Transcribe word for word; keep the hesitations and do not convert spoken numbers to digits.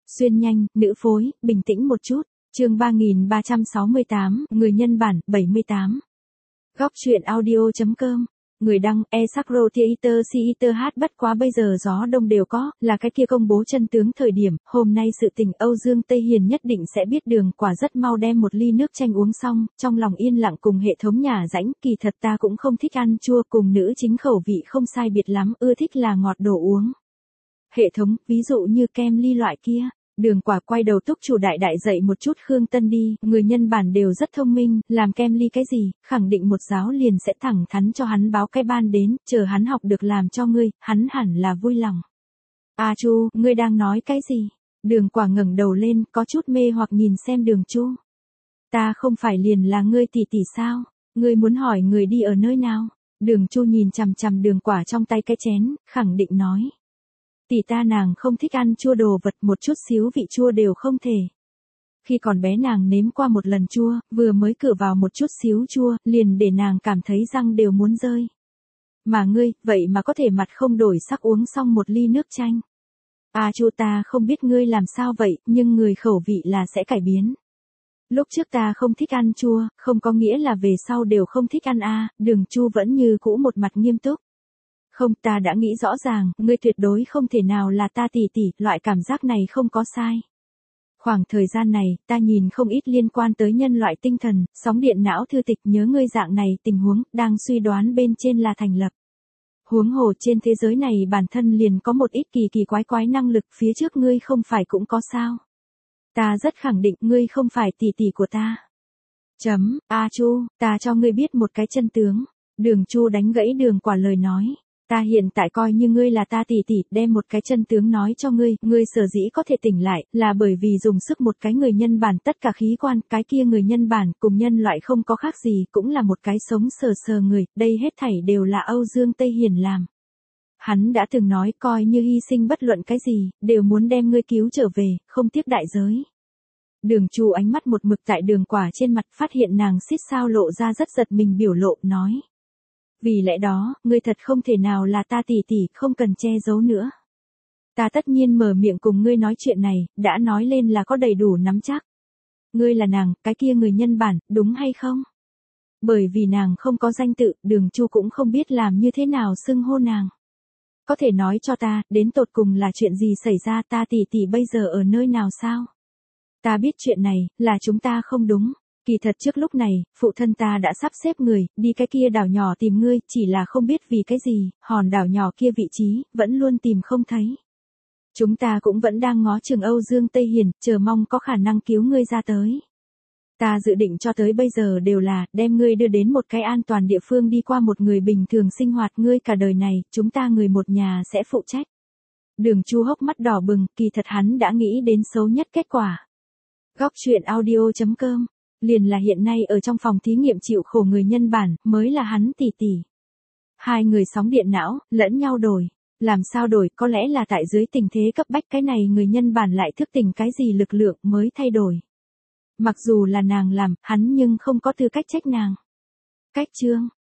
Xuyên nhanh, nữ phối, bình tĩnh một chút. Chương ba nghìn ba trăm sáu mươi tám, người nhân bản, bảy mươi tám. Góc truyện audio chấm com. Người đăng, e sacro theater theater hát bất quá bây giờ gió đông đều có, là cái kia công bố chân tướng thời điểm, hôm nay sự tình Âu Dương Tây Hiền nhất định sẽ biết đường quả rất mau đem một ly nước chanh uống xong, trong lòng yên lặng cùng hệ thống nhà rãnh, kỳ thật ta cũng không thích ăn chua, cùng nữ chính khẩu vị không sai biệt lắm, ưa thích là ngọt đồ uống. Hệ thống, ví dụ như kem ly loại kia. Đường quả quay đầu túc chủ đại đại dạy một chút Khương Tân đi, người nhân bản đều rất thông minh, làm kem ly cái gì, khẳng định một giáo liền sẽ thẳng thắn cho hắn báo cái ban đến, chờ hắn học được làm cho ngươi, hắn hẳn là vui lòng. A Chu, ngươi đang nói cái gì? Đường quả ngẩng đầu lên, có chút mê hoặc nhìn xem đường Chu. Ta không phải liền là ngươi tỷ tỷ sao? Ngươi muốn hỏi người đi ở nơi nào? Đường Chu nhìn chằm chằm đường quả trong tay cái chén, khẳng định nói. Tỷ ta nàng không thích ăn chua đồ vật, một chút xíu vị chua đều không thể. Khi còn bé nàng nếm qua một lần chua, vừa mới cử vào một chút xíu chua, liền để nàng cảm thấy răng đều muốn rơi. Mà ngươi, vậy mà có thể mặt không đổi sắc uống xong một ly nước chanh. À Chu, ta không biết ngươi làm sao vậy, nhưng người khẩu vị là sẽ cải biến. Lúc trước ta không thích ăn chua, không có nghĩa là về sau đều không thích ăn a. Đường Chu vẫn như cũ một mặt nghiêm túc. Không, ta đã nghĩ rõ ràng, ngươi tuyệt đối không thể nào là ta tỷ tỷ, loại cảm giác này không có sai. Khoảng thời gian này, ta nhìn không ít liên quan tới nhân loại tinh thần, sóng điện não thư tịch, nhớ ngươi dạng này tình huống, đang suy đoán bên trên là thành lập. Huống hồ trên thế giới này bản thân liền có một ít kỳ kỳ quái quái năng lực, phía trước ngươi không phải cũng có sao. Ta rất khẳng định ngươi không phải tỷ tỷ của ta. Chấm, A Chu, ta cho ngươi biết một cái chân tướng. Đường Chu đánh gãy đường quả lời nói. Ta hiện tại coi như ngươi là ta tỷ tỷ, đem một cái chân tướng nói cho ngươi, ngươi sở dĩ có thể tỉnh lại, là bởi vì dùng sức một cái người nhân bản tất cả khí quan, cái kia người nhân bản, cùng nhân loại không có khác gì, cũng là một cái sống sờ sờ người, đây hết thảy đều là Âu Dương Tây Hiền làm. Hắn đã từng nói coi như hy sinh bất luận cái gì, đều muốn đem ngươi cứu trở về, không tiếc đại giới. Đường Chu ánh mắt một mực tại đường quả trên mặt, phát hiện nàng xít sao lộ ra rất giật mình biểu lộ, nói. Vì lẽ đó, ngươi thật không thể nào là ta tỷ tỷ, không cần che giấu nữa. Ta tất nhiên mở miệng cùng ngươi nói chuyện này, đã nói lên là có đầy đủ nắm chắc. Ngươi là nàng, cái kia người nhân bản, đúng hay không? Bởi vì nàng không có danh tự, đường Chu cũng không biết làm như thế nào xưng hô nàng. Có thể nói cho ta, đến tột cùng là chuyện gì xảy ra, ta tỷ tỷ bây giờ ở nơi nào sao? Ta biết chuyện này, là chúng ta không đúng. Kỳ thật trước lúc này, phụ thân ta đã sắp xếp người, đi cái kia đảo nhỏ tìm ngươi, chỉ là không biết vì cái gì, hòn đảo nhỏ kia vị trí, vẫn luôn tìm không thấy. Chúng ta cũng vẫn đang ngó chừng Âu Dương Tây Hiền, chờ mong có khả năng cứu ngươi ra tới. Ta dự định cho tới bây giờ đều là, đem ngươi đưa đến một cái an toàn địa phương đi qua một người bình thường sinh hoạt ngươi cả đời này, chúng ta người một nhà sẽ phụ trách. Đường Chu hốc mắt đỏ bừng, kỳ thật hắn đã nghĩ đến xấu nhất kết quả. Góc truyện audio chấm com. Liền là hiện nay ở trong phòng thí nghiệm chịu khổ người nhân bản, mới là hắn tỷ tỷ. Hai người sóng điện não, lẫn nhau đổi. Làm sao đổi, có lẽ là tại dưới tình thế cấp bách cái này người nhân bản lại thức tỉnh cái gì lực lượng mới thay đổi. Mặc dù là nàng làm, hắn nhưng không có tư cách trách nàng. Cách chương.